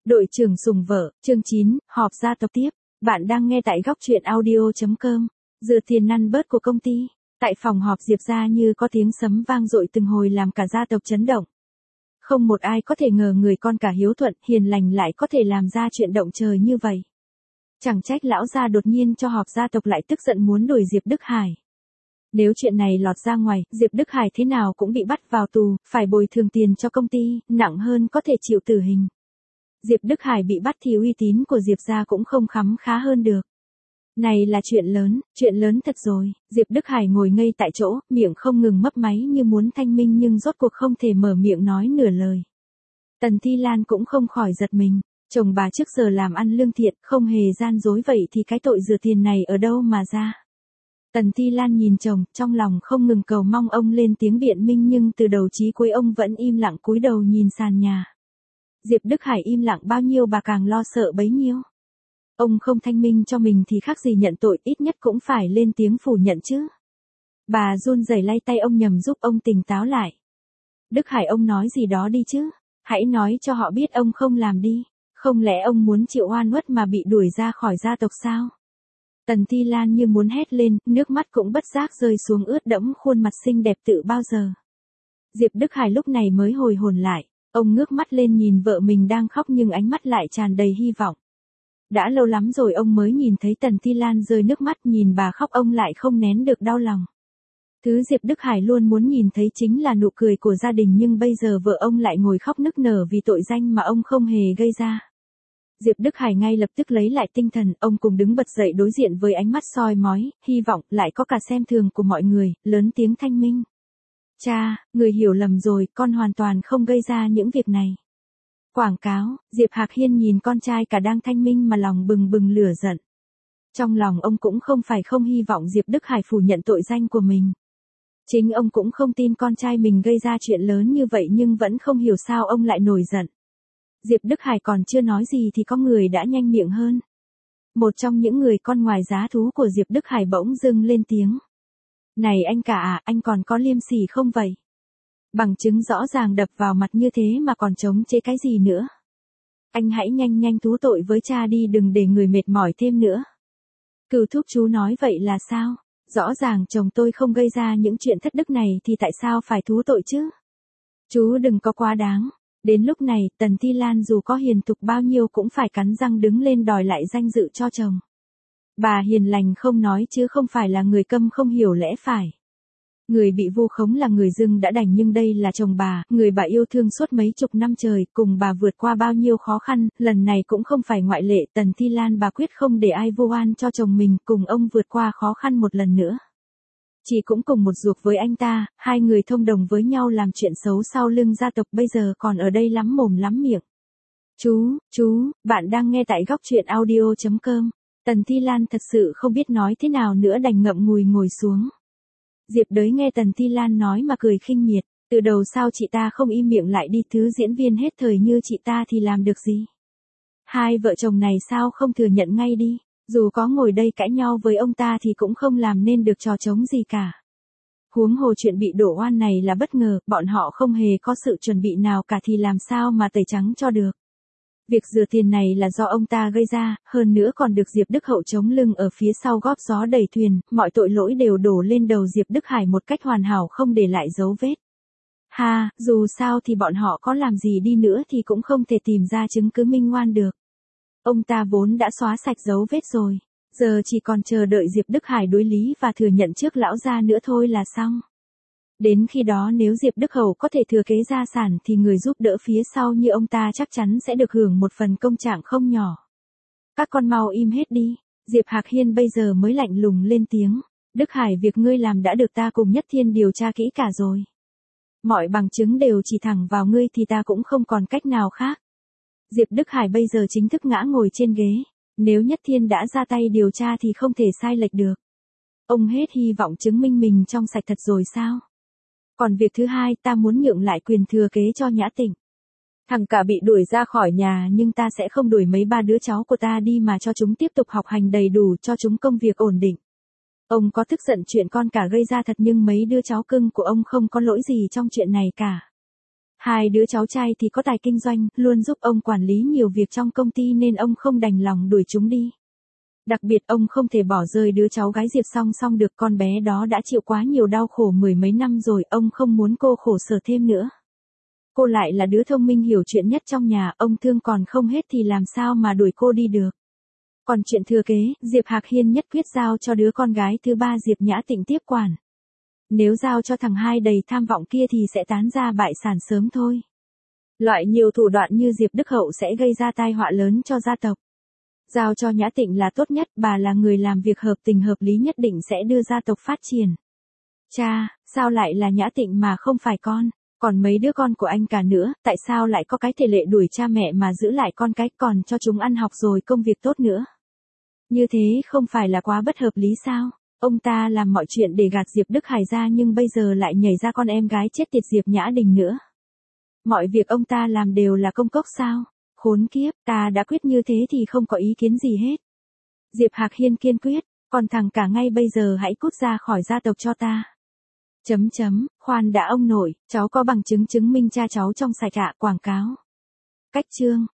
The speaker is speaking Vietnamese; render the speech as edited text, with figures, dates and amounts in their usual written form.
Đội trưởng sủng vợ, chương 9, họp gia tộc tiếp. Bạn đang nghe tại góc truyện audio.com. Dựa tiền năn bớt của công ty. Tại phòng họp Diệp gia như có tiếng sấm vang dội từng hồi làm cả gia tộc chấn động. Không một ai có thể ngờ người con cả hiếu thuận, hiền lành lại có thể làm ra chuyện động trời như vậy. Chẳng trách lão gia đột nhiên cho họp gia tộc lại tức giận muốn đuổi Diệp Đức Hải. Nếu chuyện này lọt ra ngoài, Diệp Đức Hải thế nào cũng bị bắt vào tù, phải bồi thường tiền cho công ty, nặng hơn có thể chịu tử hình. Diệp Đức Hải bị bắt thì uy tín của Diệp gia cũng không khấm khá hơn được. Này là chuyện lớn thật rồi. Diệp Đức Hải ngồi ngây tại chỗ, miệng không ngừng mấp máy như muốn thanh minh nhưng rốt cuộc không thể mở miệng nói nửa lời. Tần Thi Lan cũng không khỏi giật mình. Chồng bà trước giờ làm ăn lương thiện, không hề gian dối vậy thì cái tội rửa tiền này ở đâu mà ra. Tần Thi Lan nhìn chồng, trong lòng không ngừng cầu mong ông lên tiếng biện minh nhưng từ đầu chí cuối ông vẫn im lặng cúi đầu nhìn sàn nhà. Diệp Đức Hải im lặng bao nhiêu bà càng lo sợ bấy nhiêu. Ông không thanh minh cho mình thì khác gì nhận tội, ít nhất cũng phải lên tiếng phủ nhận chứ. Bà run rẩy lay tay ông nhằm giúp ông tỉnh táo lại. Đức Hải, ông nói gì đó đi chứ. Hãy nói cho họ biết ông không làm đi. Không lẽ ông muốn chịu oan uất mà bị đuổi ra khỏi gia tộc sao? Tần Thi Lan như muốn hét lên, nước mắt cũng bất giác rơi xuống ướt đẫm khuôn mặt xinh đẹp tự bao giờ. Diệp Đức Hải lúc này mới hồi hồn lại. Ông ngước mắt lên nhìn vợ mình đang khóc nhưng ánh mắt lại tràn đầy hy vọng. Đã lâu lắm rồi ông mới nhìn thấy Tần Thi Lan rơi nước mắt, nhìn bà khóc ông lại không nén được đau lòng. Thứ Diệp Đức Hải luôn muốn nhìn thấy chính là nụ cười của gia đình nhưng bây giờ vợ ông lại ngồi khóc nức nở vì tội danh mà ông không hề gây ra. Diệp Đức Hải ngay lập tức lấy lại tinh thần, ông cùng đứng bật dậy đối diện với ánh mắt soi mói, hy vọng, lại có cả xem thường của mọi người, lớn tiếng thanh minh. Cha, người hiểu lầm rồi, con hoàn toàn không gây ra những việc này. Quảng cáo, Diệp Hạc Hiên nhìn con trai cả đang thanh minh mà lòng bừng bừng lửa giận. Trong lòng ông cũng không phải không hy vọng Diệp Đức Hải phủ nhận tội danh của mình. Chính ông cũng không tin con trai mình gây ra chuyện lớn như vậy nhưng vẫn không hiểu sao ông lại nổi giận. Diệp Đức Hải còn chưa nói gì thì có người đã nhanh miệng hơn. Một trong những người con ngoài giá thú của Diệp Đức Hải bỗng dưng lên tiếng. Này anh cả à, anh còn có liêm sỉ không vậy? Bằng chứng rõ ràng đập vào mặt như thế mà còn chống chế cái gì nữa? Anh hãy nhanh thú tội với cha đi, đừng để người mệt mỏi thêm nữa. Cửu thúc chú nói vậy là sao? Rõ ràng chồng tôi không gây ra những chuyện thất đức này thì tại sao phải thú tội chứ? Chú đừng có quá đáng. Đến lúc này, Tần Thi Lan dù có hiền thục bao nhiêu cũng phải cắn răng đứng lên đòi lại danh dự cho chồng. Bà hiền lành không nói chứ không phải là người câm không hiểu lẽ phải. Người bị vu khống là người dưng đã đành nhưng đây là chồng bà, người bà yêu thương suốt mấy chục năm trời, cùng bà vượt qua bao nhiêu khó khăn, lần này cũng không phải ngoại lệ. Tần Thi Lan bà quyết không để ai vu oan cho chồng mình, cùng ông vượt qua khó khăn một lần nữa. Chị cũng cùng một ruột với anh ta, hai người thông đồng với nhau làm chuyện xấu sau lưng gia tộc, bây giờ còn ở đây lắm mồm lắm miệng. Chú, bạn đang nghe tại góc truyện audio.com. Tần Thi Lan thật sự không biết nói thế nào nữa đành ngậm ngùi ngồi xuống. Diệp Đới nghe Tần Thi Lan nói mà cười khinh miệt, từ đầu sao chị ta không im miệng lại đi, thứ diễn viên hết thời như chị ta thì làm được gì. Hai vợ chồng này sao không thừa nhận ngay đi, dù có ngồi đây cãi nhau với ông ta thì cũng không làm nên được trò trống gì cả. Huống hồ chuyện bị đổ oan này là bất ngờ, bọn họ không hề có sự chuẩn bị nào cả thì làm sao mà tẩy trắng cho được. Việc rửa tiền này là do ông ta gây ra, hơn nữa còn được Diệp Đức Hậu chống lưng ở phía sau góp gió đẩy thuyền, mọi tội lỗi đều đổ lên đầu Diệp Đức Hải một cách hoàn hảo không để lại dấu vết. Ha, dù sao thì bọn họ có làm gì đi nữa thì cũng không thể tìm ra chứng cứ minh oan được. Ông ta vốn đã xóa sạch dấu vết rồi, giờ chỉ còn chờ đợi Diệp Đức Hải đối lý và thừa nhận trước lão gia nữa thôi là xong. Đến khi đó nếu Diệp Đức Hậu có thể thừa kế gia sản thì người giúp đỡ phía sau như ông ta chắc chắn sẽ được hưởng một phần công trạng không nhỏ. Các con mau im hết đi. Diệp Hạc Hiên bây giờ mới lạnh lùng lên tiếng. Đức Hải, việc ngươi làm đã được ta cùng Nhất Thiên điều tra kỹ cả rồi. Mọi bằng chứng đều chỉ thẳng vào ngươi thì ta cũng không còn cách nào khác. Diệp Đức Hải bây giờ chính thức ngã ngồi trên ghế. Nếu Nhất Thiên đã ra tay điều tra thì không thể sai lệch được. Ông hết hy vọng chứng minh mình trong sạch thật rồi sao? Còn việc thứ hai, ta muốn nhượng lại quyền thừa kế cho Nhã Tịnh. Thằng cả bị đuổi ra khỏi nhà nhưng ta sẽ không đuổi mấy ba đứa cháu của ta đi mà cho chúng tiếp tục học hành đầy đủ, cho chúng công việc ổn định. Ông có tức giận chuyện con cả gây ra thật nhưng mấy đứa cháu cưng của ông không có lỗi gì trong chuyện này cả. Hai đứa cháu trai thì có tài kinh doanh, luôn giúp ông quản lý nhiều việc trong công ty nên ông không đành lòng đuổi chúng đi. Đặc biệt ông không thể bỏ rơi đứa cháu gái Diệp Song Song được, con bé đó đã chịu quá nhiều đau khổ mười mấy năm rồi, ông không muốn cô khổ sở thêm nữa. Cô lại là đứa thông minh hiểu chuyện nhất trong nhà, ông thương còn không hết thì làm sao mà đuổi cô đi được. Còn chuyện thừa kế, Diệp Hạc Hiên nhất quyết giao cho đứa con gái thứ ba Diệp Nhã Tịnh tiếp quản. Nếu giao cho thằng hai đầy tham vọng kia thì sẽ tán ra bại sản sớm thôi. Loại nhiều thủ đoạn như Diệp Đức Hậu sẽ gây ra tai họa lớn cho gia tộc. Giao cho Nhã Tịnh là tốt nhất, bà là người làm việc hợp tình hợp lý nhất định sẽ đưa gia tộc phát triển. Cha, sao lại là Nhã Tịnh mà không phải con? Còn mấy đứa con của anh cả nữa, tại sao lại có cái thể lệ đuổi cha mẹ mà giữ lại con cái, còn cho chúng ăn học rồi công việc tốt nữa? Như thế không phải là quá bất hợp lý sao? Ông ta làm mọi chuyện để gạt Diệp Đức Hải ra nhưng bây giờ lại nhảy ra con em gái chết tiệt Diệp Nhã Đình nữa. Mọi việc ông ta làm đều là công cốc sao? Khốn kiếp, ta đã quyết như thế thì không có ý kiến gì hết. Diệp Hạc Hiên kiên quyết, còn thằng cả ngay bây giờ hãy cút ra khỏi gia tộc cho ta. Khoan đã ông nội, cháu có bằng chứng chứng minh cha cháu trong sạch ạ, quảng cáo. Cách chương